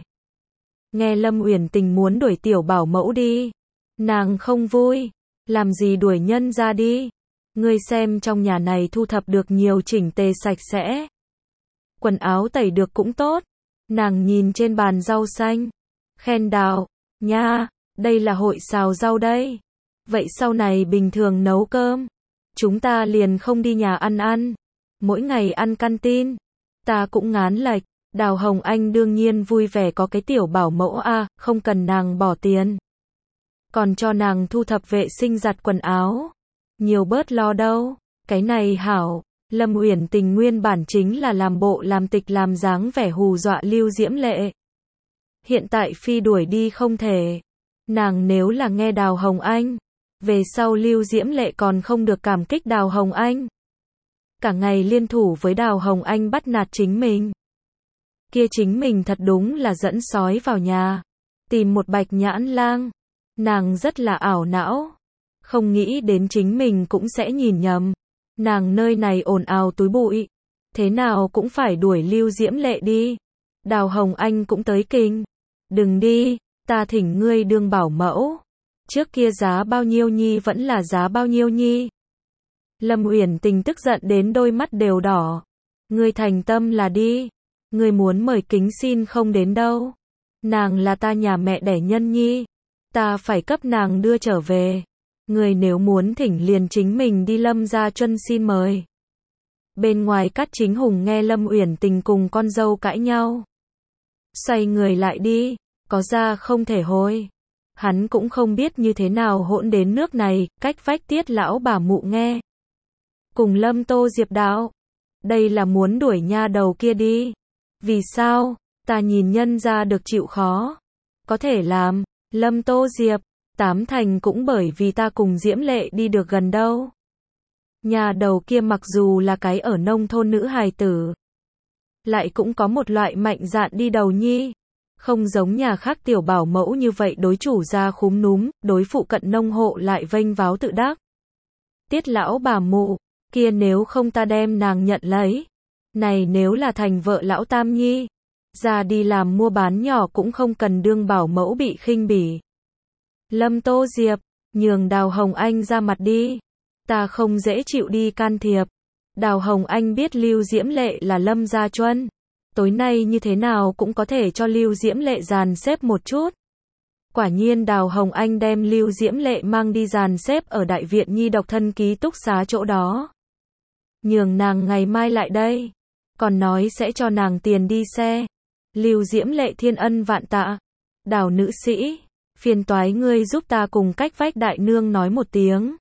Nghe Lâm Uyển Tình muốn đuổi tiểu bảo mẫu đi, nàng không vui. Làm gì đuổi nhân ra đi? Ngươi xem trong nhà này thu thập được nhiều chỉnh tề sạch sẽ. Quần áo tẩy được cũng tốt. Nàng nhìn trên bàn rau xanh, khen Đào, nha, đây là hội xào rau đây. Vậy sau này bình thường nấu cơm, chúng ta liền không đi nhà ăn, mỗi ngày ăn canteen. Ta cũng ngán lệch. Đào Hồng Anh đương nhiên vui vẻ có cái tiểu bảo mẫu a, không cần nàng bỏ tiền. Còn cho nàng thu thập vệ sinh giặt quần áo. Nhiều bớt lo đâu. Cái này hảo. Lâm Uyển Tình nguyên bản chính là làm bộ làm tịch làm dáng vẻ hù dọa Lưu Diễm Lệ. Hiện tại phi đuổi đi không thể. Nàng nếu là nghe Đào Hồng Anh, về sau Lưu Diễm Lệ còn không được cảm kích Đào Hồng Anh. Cả ngày liên thủ với Đào Hồng Anh bắt nạt chính mình. Kia chính mình thật đúng là dẫn sói vào nhà, tìm một bạch nhãn lang. Nàng rất là ảo não, không nghĩ đến chính mình cũng sẽ nhìn nhầm. Nàng nơi này ồn ào túi bụi, thế nào cũng phải đuổi Lưu Diễm Lệ đi. Đào Hồng Anh cũng tới kinh. Đừng đi, ta thỉnh ngươi đương bảo mẫu. Trước kia giá bao nhiêu nhi vẫn là giá bao nhiêu nhi. Lâm Uyển Tình tức giận đến đôi mắt đều đỏ. Ngươi thành tâm là đi. Ngươi muốn mời kính xin không đến đâu. Nàng là ta nhà mẹ đẻ nhân nhi. Ta phải cấp nàng đưa trở về. Ngươi nếu muốn thỉnh liền chính mình đi Lâm gia chuân xin mời. Bên ngoài Cát Chính Hùng nghe Lâm Uyển Tình cùng con dâu cãi nhau, xoay người lại đi, có ra không thể hồi. Hắn cũng không biết như thế nào hỗn đến nước này, cách vách Tiết lão bà mụ nghe. Cùng Lâm Tô Diệp đạo. Đây là muốn đuổi nha đầu kia đi. Vì sao? Ta nhìn nhân ra được chịu khó. Có thể làm. Lâm Tô Diệp. Tám thành cũng bởi vì ta cùng Diễm Lệ đi được gần đâu. Nhà đầu kia mặc dù là cái ở nông thôn nữ hài tử, lại cũng có một loại mạnh dạn đi đầu nhi. Không giống nhà khác tiểu bảo mẫu như vậy đối chủ gia khúm núm, đối phụ cận nông hộ lại vênh váo tự đắc. Tiết lão bà mụ, kia nếu không ta đem nàng nhận lấy. Này nếu là thành vợ lão tam nhi, ra đi làm mua bán nhỏ cũng không cần đương bảo mẫu bị khinh bỉ. Lâm Tô Diệp, nhường Đào Hồng Anh ra mặt đi. Ta không dễ chịu đi can thiệp. Đào Hồng Anh biết Lưu Diễm Lệ là Lâm Gia Chuân. Tối nay như thế nào cũng có thể cho Lưu Diễm Lệ dàn xếp một chút. Quả nhiên Đào Hồng Anh đem Lưu Diễm Lệ mang đi dàn xếp ở đại viện nhi độc thân ký túc xá chỗ đó. Nhường nàng ngày mai lại đây. Còn nói sẽ cho nàng tiền đi xe. Lưu Diễm Lệ thiên ân vạn tạ. Đào nữ sĩ, phiền toái ngươi giúp ta cùng cách vách đại nương nói một tiếng.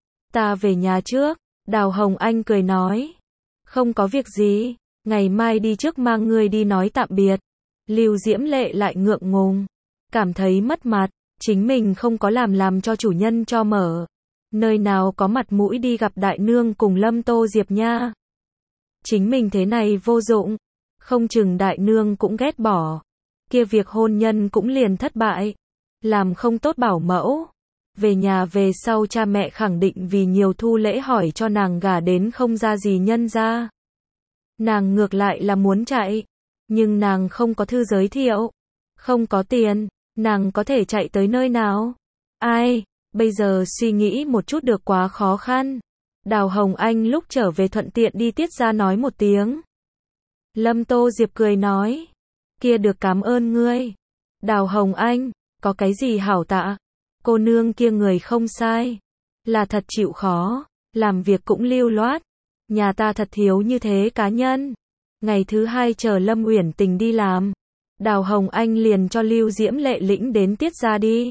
Ta về nhà trước. Đào Hồng Anh cười nói. Không có việc gì, ngày mai đi trước mang ngươi đi nói tạm biệt. Lưu Diễm Lệ lại ngượng ngùng, cảm thấy mất mặt, chính mình không có làm cho chủ nhân cho mở. Nơi nào có mặt mũi đi gặp đại nương cùng Lâm Tô Diệp nha. Chính mình thế này vô dụng, không chừng đại nương cũng ghét bỏ. Kia việc hôn nhân cũng liền thất bại, làm không tốt bảo mẫu. Về nhà về sau cha mẹ khẳng định vì nhiều thu lễ hỏi cho nàng gả đến không ra gì nhân ra. Nàng ngược lại là muốn chạy, nhưng nàng không có thư giới thiệu, không có tiền, nàng có thể chạy tới nơi nào? Ai, bây giờ suy nghĩ một chút được quá khó khăn. Đào Hồng Anh lúc trở về thuận tiện đi Tiết ra nói một tiếng. Lâm Tô Diệp cười nói, kia được cảm ơn ngươi. Đào Hồng Anh, có cái gì hảo tạ? Cô nương kia người không sai, là thật chịu khó, làm việc cũng lưu loát. Nhà ta thật thiếu như thế cá nhân. Ngày thứ hai chờ Lâm Uyển Tình đi làm, Đào Hồng Anh liền cho Lưu Diễm Lệ lĩnh đến Tiết ra đi.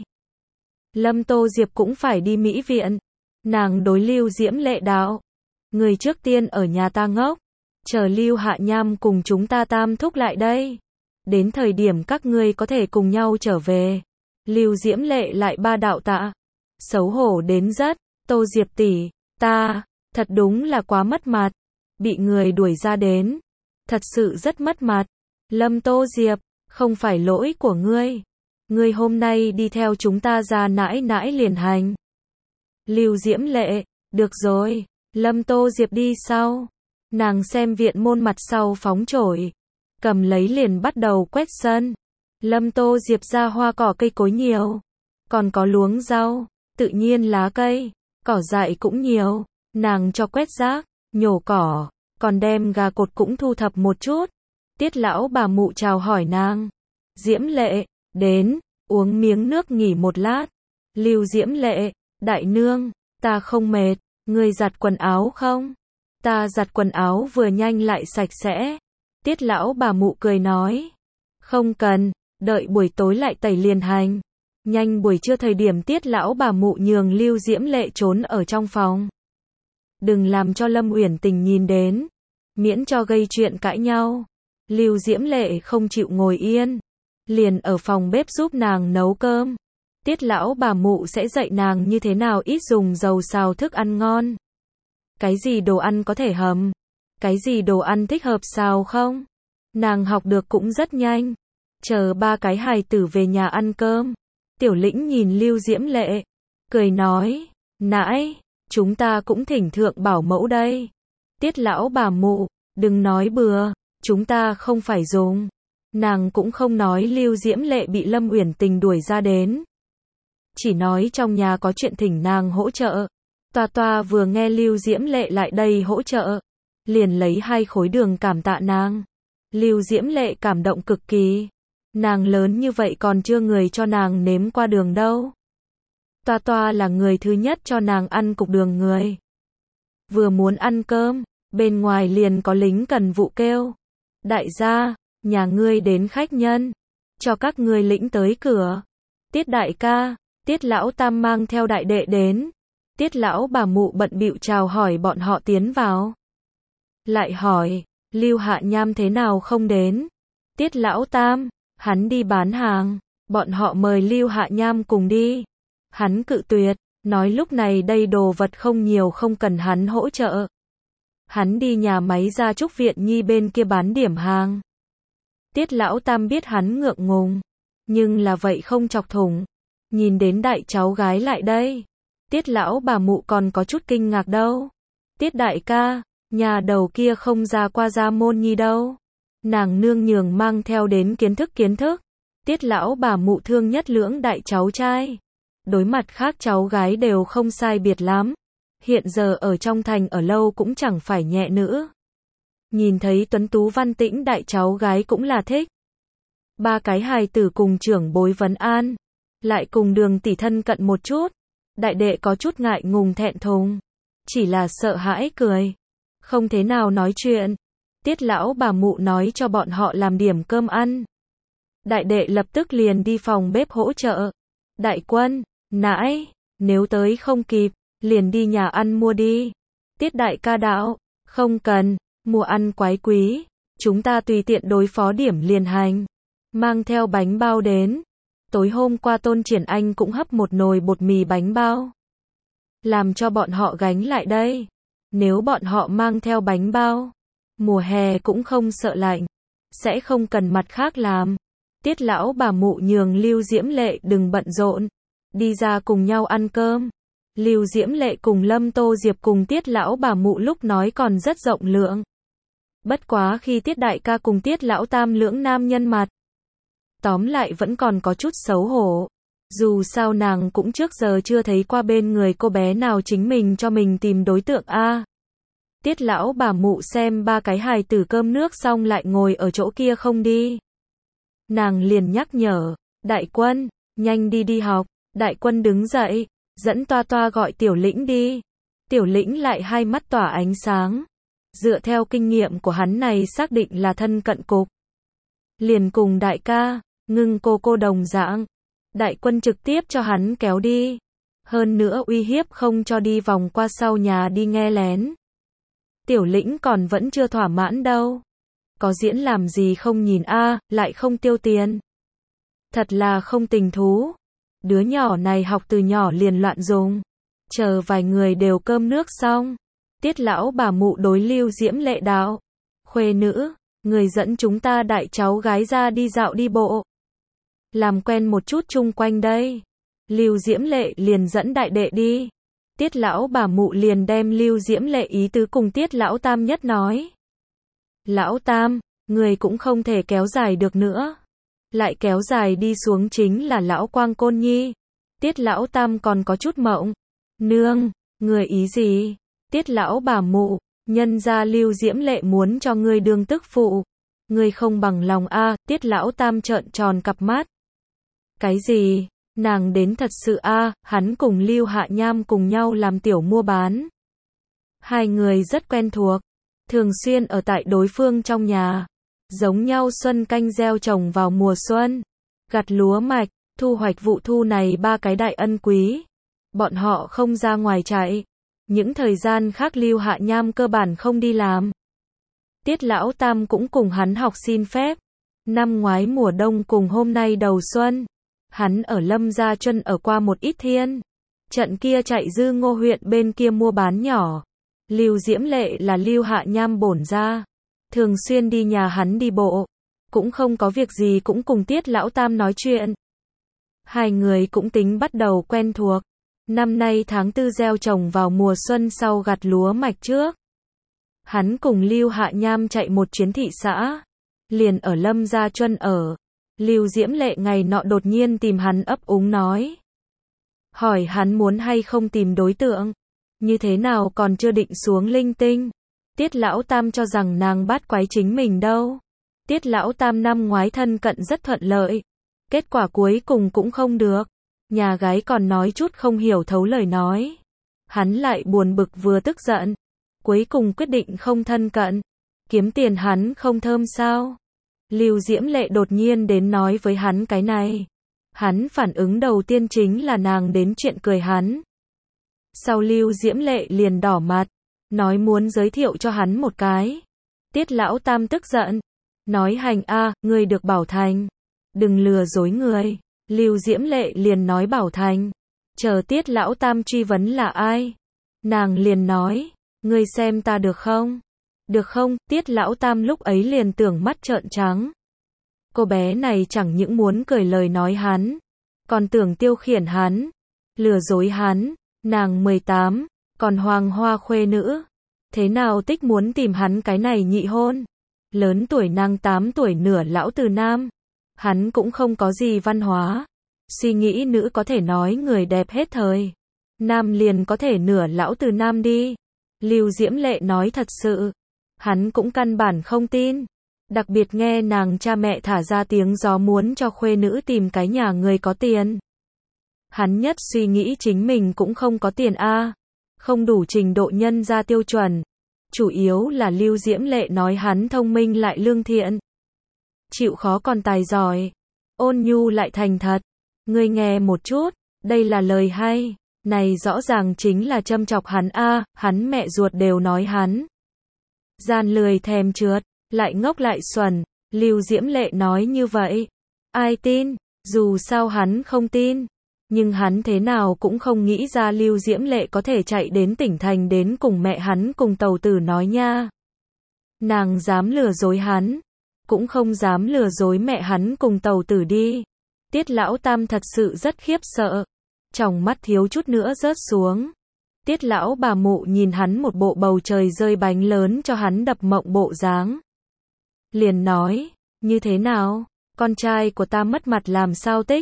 Lâm Tô Diệp cũng phải đi mỹ viện. Nàng đối Lưu Diễm Lệ đạo, người trước tiên ở nhà ta ngốc, chờ Lưu Hạ Nham cùng chúng ta tam thúc lại đây. Đến thời điểm các ngươi có thể cùng nhau trở về. Lưu Diễm Lệ lại ba đạo tạ. Xấu hổ đến rất. Tô Diệp tỷ, ta, thật đúng là quá mất mặt. Bị người đuổi ra đến. Thật sự rất mất mặt. Lâm Tô Diệp, không phải lỗi của ngươi. Ngươi hôm nay đi theo chúng ta ra nãi nãi liền hành. Lưu Diễm Lệ, được rồi. Lâm Tô Diệp đi sau. Nàng xem viện môn mặt sau phóng chổi, cầm lấy liền bắt đầu quét sân. Lâm Tô Diệp ra hoa cỏ cây cối nhiều, còn có luống rau, tự nhiên lá cây, cỏ dại cũng nhiều. Nàng cho quét rác, nhổ cỏ, còn đem gà cột cũng thu thập một chút. Tiết lão bà mụ chào hỏi nàng. Diễm Lệ, đến, uống miếng nước nghỉ một lát. Lưu Diễm Lệ, đại nương, ta không mệt, ngươi giặt quần áo không? Ta giặt quần áo vừa nhanh lại sạch sẽ. Tiết lão bà mụ cười nói. Không cần, đợi buổi tối lại tẩy liền hành. Nhanh buổi trưa thời điểm Tiết lão bà mụ nhường Lưu Diễm Lệ trốn ở trong phòng. Đừng làm cho Lâm Uyển Tình nhìn đến, miễn cho gây chuyện cãi nhau. Lưu Diễm Lệ không chịu ngồi yên, liền ở phòng bếp giúp nàng nấu cơm. Tiết lão bà mụ sẽ dạy nàng như thế nào ít dùng dầu xào thức ăn ngon. Cái gì đồ ăn có thể hầm, cái gì đồ ăn thích hợp xào không. Nàng học được cũng rất nhanh. Chờ ba cái hài tử về nhà ăn cơm, Tiểu Lĩnh nhìn Lưu Diễm Lệ, cười nói, nãi, chúng ta cũng thỉnh thượng bảo mẫu đây. Tiết lão bà mụ, đừng nói bừa, chúng ta không phải dùng. Nàng cũng không nói Lưu Diễm Lệ bị Lâm Uyển Tình đuổi ra đến, chỉ nói trong nhà có chuyện thỉnh nàng hỗ trợ. Toa Toa vừa nghe Lưu Diễm Lệ lại đây hỗ trợ, liền lấy 2 khối đường cảm tạ nàng. Lưu Diễm Lệ cảm động cực kỳ. Nàng lớn như vậy còn chưa người cho nàng nếm qua đường đâu. Toa Toa là người thứ nhất cho nàng ăn cục đường người. Vừa muốn ăn cơm, bên ngoài liền có lính cần vụ kêu. Đại gia, nhà ngươi đến khách nhân, cho các ngươi lĩnh tới cửa. Tiết đại ca, Tiết lão tam mang theo đại đệ đến. Tiết lão bà mụ bận bịu chào hỏi bọn họ tiến vào. Lại hỏi, Lưu Hạ Nham thế nào không đến? Tiết lão tam, hắn đi bán hàng, bọn họ mời Lưu Hạ Nham cùng đi. Hắn cự tuyệt, nói lúc này đây đồ vật không nhiều không cần hắn hỗ trợ. Hắn đi nhà máy gia trúc viện nhi bên kia bán điểm hàng. Tiết lão tam biết hắn ngượng ngùng, nhưng là vậy không chọc thủng. Nhìn đến đại cháu gái lại đây, Tiết lão bà mụ còn có chút kinh ngạc đâu. Tiết đại ca, nhà đầu kia không ra qua gia môn nhi đâu. Nàng nương nhường mang theo đến kiến thức. Tiết lão bà mụ thương nhất lưỡng đại cháu trai. Đối mặt khác cháu gái đều không sai biệt lắm. Hiện giờ ở trong thành ở lâu cũng chẳng phải nhẹ nữa. Nhìn thấy tuấn tú văn tĩnh đại cháu gái cũng là thích. Ba cái hài tử cùng trưởng bối vấn an. Lại cùng Đường tỷ thân cận một chút. Đại đệ có chút ngại ngùng thẹn thùng. Chỉ là sợ hãi cười. Không thế nào nói chuyện. Tiết lão bà mụ nói cho bọn họ làm điểm cơm ăn. Đại đệ lập tức liền đi phòng bếp hỗ trợ. Đại quân, nãi, nếu tới không kịp, liền đi nhà ăn mua đi. Tiết đại ca đạo, không cần, mua ăn quái quý, chúng ta tùy tiện đối phó điểm liền hành. Mang theo bánh bao đến. Tối hôm qua Tôn Triển Anh cũng hấp một nồi bột mì bánh bao. Làm cho bọn họ gánh lại đây. Nếu bọn họ mang theo bánh bao, mùa hè cũng không sợ lạnh, sẽ không cần mặt khác làm. Tiết lão bà mụ nhường Lưu Diễm Lệ đừng bận rộn, đi ra cùng nhau ăn cơm. Lưu Diễm Lệ cùng Lâm Tô Diệp cùng Tiết lão bà mụ lúc nói còn rất rộng lượng. Bất quá khi Tiết đại ca cùng Tiết lão tam lưỡng nam nhân mặt, tóm lại vẫn còn có chút xấu hổ. Dù sao nàng cũng trước giờ chưa thấy qua bên người cô bé nào chính mình cho mình tìm đối tượng a. Tiết lão bà mụ xem ba cái hài tử cơm nước xong lại ngồi ở chỗ kia không đi. Nàng liền nhắc nhở, đại quân, nhanh đi đi học. Đại quân đứng dậy, dẫn Toa Toa gọi Tiểu Lĩnh đi. Tiểu Lĩnh lại hai mắt tỏa ánh sáng. Dựa theo kinh nghiệm của hắn này xác định là thân cận cục. Liền cùng đại ca, Ngưng cô đồng dạng. Đại quân trực tiếp cho hắn kéo đi. Hơn nữa uy hiếp không cho đi vòng qua sau nhà đi nghe lén. Tiểu Lĩnh còn vẫn chưa thỏa mãn đâu. Có diễn làm gì không nhìn a, lại không tiêu tiền. Thật là không tình thú. Đứa nhỏ này học từ nhỏ liền loạn dùng. Chờ vài người đều cơm nước xong. Tiết lão bà mụ đối Lưu Diễm Lệ đạo. Khuê nữ, người dẫn chúng ta đại cháu gái ra đi dạo đi bộ. Làm quen một chút chung quanh đây. Lưu Diễm Lệ liền dẫn đại đệ đi. Tiết lão bà mụ liền đem Lưu Diễm Lệ ý tứ cùng Tiết lão tam nhất nói. Lão tam, người cũng không thể kéo dài được nữa. Lại kéo dài đi xuống chính là lão Quang Côn Nhi. Tiết lão tam còn có chút mộng. Nương, người ý gì? Tiết lão bà mụ, nhân ra Lưu Diễm Lệ muốn cho ngươi đương tức phụ. Ngươi không bằng lòng a. Tiết lão tam trợn tròn cặp mắt. Cái gì? Nàng đến thật sự a. Hắn cùng Lưu Hạ Nham cùng nhau làm tiểu mua bán. Hai người rất quen thuộc, thường xuyên ở tại đối phương trong nhà. Giống nhau xuân canh gieo trồng vào mùa xuân, gặt lúa mạch, thu hoạch vụ thu này ba cái đại ân quý. Bọn họ không ra ngoài chạy. Những thời gian khác Lưu Hạ Nham cơ bản không đi làm. Tiết lão tam cũng cùng hắn học xin phép. Năm ngoái mùa đông cùng hôm nay đầu xuân, hắn ở Lâm Gia Chân ở qua một ít thiên. Trận kia chạy Dư Ngô huyện bên kia mua bán nhỏ. Lưu Diễm Lệ là Lưu Hạ Nham bổn ra. Thường xuyên đi nhà hắn đi bộ. Cũng không có việc gì cũng cùng Tiết lão tam nói chuyện. Hai người cũng tính bắt đầu quen thuộc. Năm nay tháng 4 gieo trồng vào mùa xuân sau gặt lúa mạch trước. Hắn cùng Lưu Hạ Nham chạy một chuyến thị xã. Liền ở Lâm Gia Chân ở. Lưu Diễm Lệ ngày nọ đột nhiên tìm hắn ấp úng nói. Hỏi hắn muốn hay không tìm đối tượng. Như thế nào còn chưa định xuống linh tinh. Tiết lão tam cho rằng nàng bắt quái chính mình đâu. Tiết lão tam năm ngoái thân cận rất thuận lợi. Kết quả cuối cùng cũng không được. Nhà gái còn nói chút không hiểu thấu lời nói. Hắn lại buồn bực vừa tức giận. Cuối cùng quyết định không thân cận. Kiếm tiền hắn không thơm sao. Lưu Diễm Lệ đột nhiên đến nói với hắn cái này. Hắn phản ứng đầu tiên chính là nàng đến chuyện cười hắn. Sau Lưu Diễm Lệ liền đỏ mặt, nói muốn giới thiệu cho hắn một cái. Tiết Lão Tam tức giận, nói hành a, ngươi được Bảo Thành. Đừng lừa dối người. Lưu Diễm Lệ liền nói Bảo Thành. Chờ Tiết Lão Tam truy vấn là ai. Nàng liền nói, ngươi xem ta được không? Được không? Tiết Lão Tam lúc ấy liền tưởng mắt trợn trắng. Cô bé này chẳng những muốn cười lời nói hắn, còn tưởng tiêu khiển hắn, lừa dối hắn. Nàng 18, còn hoàng hoa khuê nữ. Thế nào Tích muốn tìm hắn cái này nhị hôn? Lớn tuổi nàng 8 tuổi nửa lão từ nam. Hắn cũng không có gì văn hóa. Suy nghĩ nữ có thể nói người đẹp hết thời. Nam liền có thể nửa lão từ nam đi. Lưu Diễm Lệ nói thật sự. Hắn cũng căn bản không tin. Đặc biệt nghe nàng cha mẹ thả ra tiếng gió muốn cho khuê nữ tìm cái nhà người có tiền. Hắn nhất suy nghĩ chính mình cũng không có tiền a, không đủ trình độ nhân ra tiêu chuẩn. Chủ yếu là Lưu Diễm Lệ nói hắn thông minh lại lương thiện. Chịu khó còn tài giỏi. Ôn nhu lại thành thật. Ngươi nghe một chút, đây là lời hay. Này rõ ràng chính là châm chọc hắn a, hắn mẹ ruột đều nói hắn. Gian lười thèm trượt, lại ngốc lại xuẩn. Lưu Diễm Lệ nói như vậy. Ai tin, dù sao hắn không tin. Nhưng hắn thế nào cũng không nghĩ ra Lưu Diễm Lệ có thể chạy đến tỉnh thành đến cùng mẹ hắn cùng tàu tử nói nha. Nàng dám lừa dối hắn, cũng không dám lừa dối mẹ hắn cùng tàu tử đi. Tiết Lão Tam thật sự rất khiếp sợ, tròng mắt thiếu chút nữa rớt xuống. Tiết Lão bà mụ nhìn hắn một bộ bầu trời rơi bánh lớn cho hắn đập mộng bộ dáng. Liền nói, như thế nào, con trai của ta mất mặt làm sao Tích?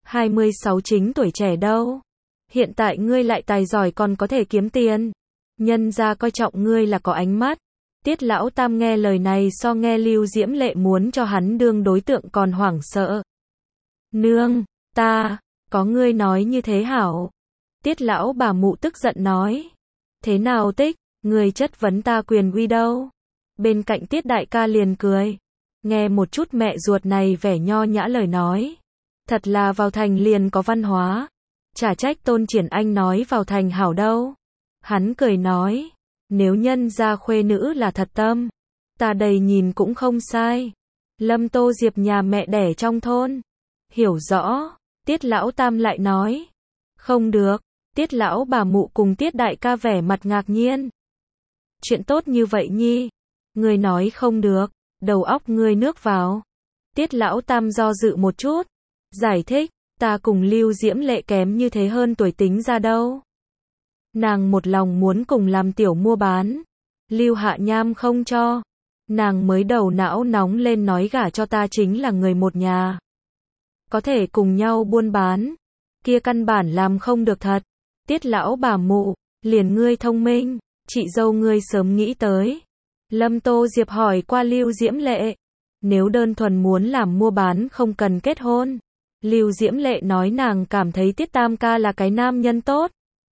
26 chính tuổi trẻ đâu. Hiện tại ngươi lại tài giỏi còn có thể kiếm tiền. Nhân ra coi trọng ngươi là có ánh mắt. Tiết Lão Tam nghe lời này so nghe Lưu Diễm Lệ muốn cho hắn đương đối tượng còn hoảng sợ. Nương, ta, có ngươi nói như thế hảo. Tiết Lão bà mụ tức giận nói. Thế nào Tích, ngươi chất vấn ta quyền uy đâu? Bên cạnh Tiết đại ca liền cười. Nghe một chút mẹ ruột này vẻ nho nhã lời nói. Thật là vào thành liền có văn hóa. Chả trách Tôn Triển Anh nói vào thành hảo đâu. Hắn cười nói, nếu nhân gia khuê nữ là thật tâm, ta đầy nhìn cũng không sai. Lâm Tô Diệp nhà mẹ đẻ trong thôn. Hiểu rõ, Tiết Lão Tam lại nói. Không được, Tiết Lão bà mụ cùng Tiết đại ca vẻ mặt ngạc nhiên. Chuyện tốt như vậy nhi, ngươi nói không được, đầu óc ngươi nước vào. Tiết Lão Tam do dự một chút. Giải thích, ta cùng Lưu Diễm Lệ kém như thế hơn tuổi tính ra đâu. Nàng một lòng muốn cùng làm tiểu mua bán. Lưu Hạ Nham không cho. Nàng mới đầu não nóng lên nói gả cho ta chính là người một nhà. Có thể cùng nhau buôn bán. Kia căn bản làm không được thật. Tiết Lão bà mụ, liền ngươi thông minh, chị dâu ngươi sớm nghĩ tới. Lâm Tô Diệp hỏi qua Lưu Diễm Lệ. Nếu đơn thuần muốn làm mua bán không cần kết hôn. Lưu Diễm Lệ nói nàng cảm thấy Tiết Tam ca là cái nam nhân tốt.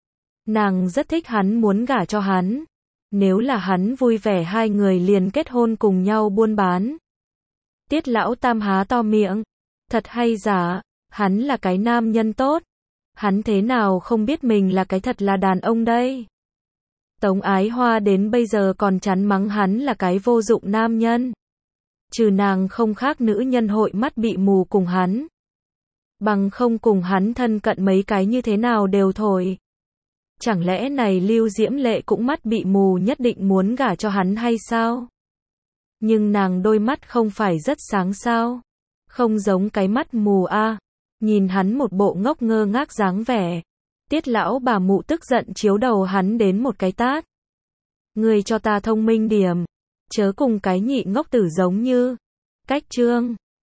Nàng rất thích hắn muốn gả cho hắn. Nếu là hắn vui vẻ hai người liền kết hôn cùng nhau buôn bán. Tiết Lão Tam há to miệng. Thật hay giả, hắn là cái nam nhân tốt. Hắn thế nào không biết mình là cái thật là đàn ông đây. Tống Ái Hoa đến bây giờ còn chán mắng hắn là cái vô dụng nam nhân. Trừ nàng không khác nữ nhân hội mắt bị mù cùng hắn. Bằng không cùng hắn thân cận mấy cái như thế nào đều thổi. Chẳng lẽ này Lưu Diễm Lệ cũng mắt bị mù nhất định muốn gả cho hắn hay sao? Nhưng nàng đôi mắt không phải rất sáng sao? Không giống cái mắt mù a. Nhìn hắn một bộ ngốc ngơ ngác dáng vẻ. Tiết Lão bà mụ tức giận chiếu đầu hắn đến một cái tát. Ngươi cho ta thông minh điểm. Chớ cùng cái nhị ngốc tử giống như. Cách chương.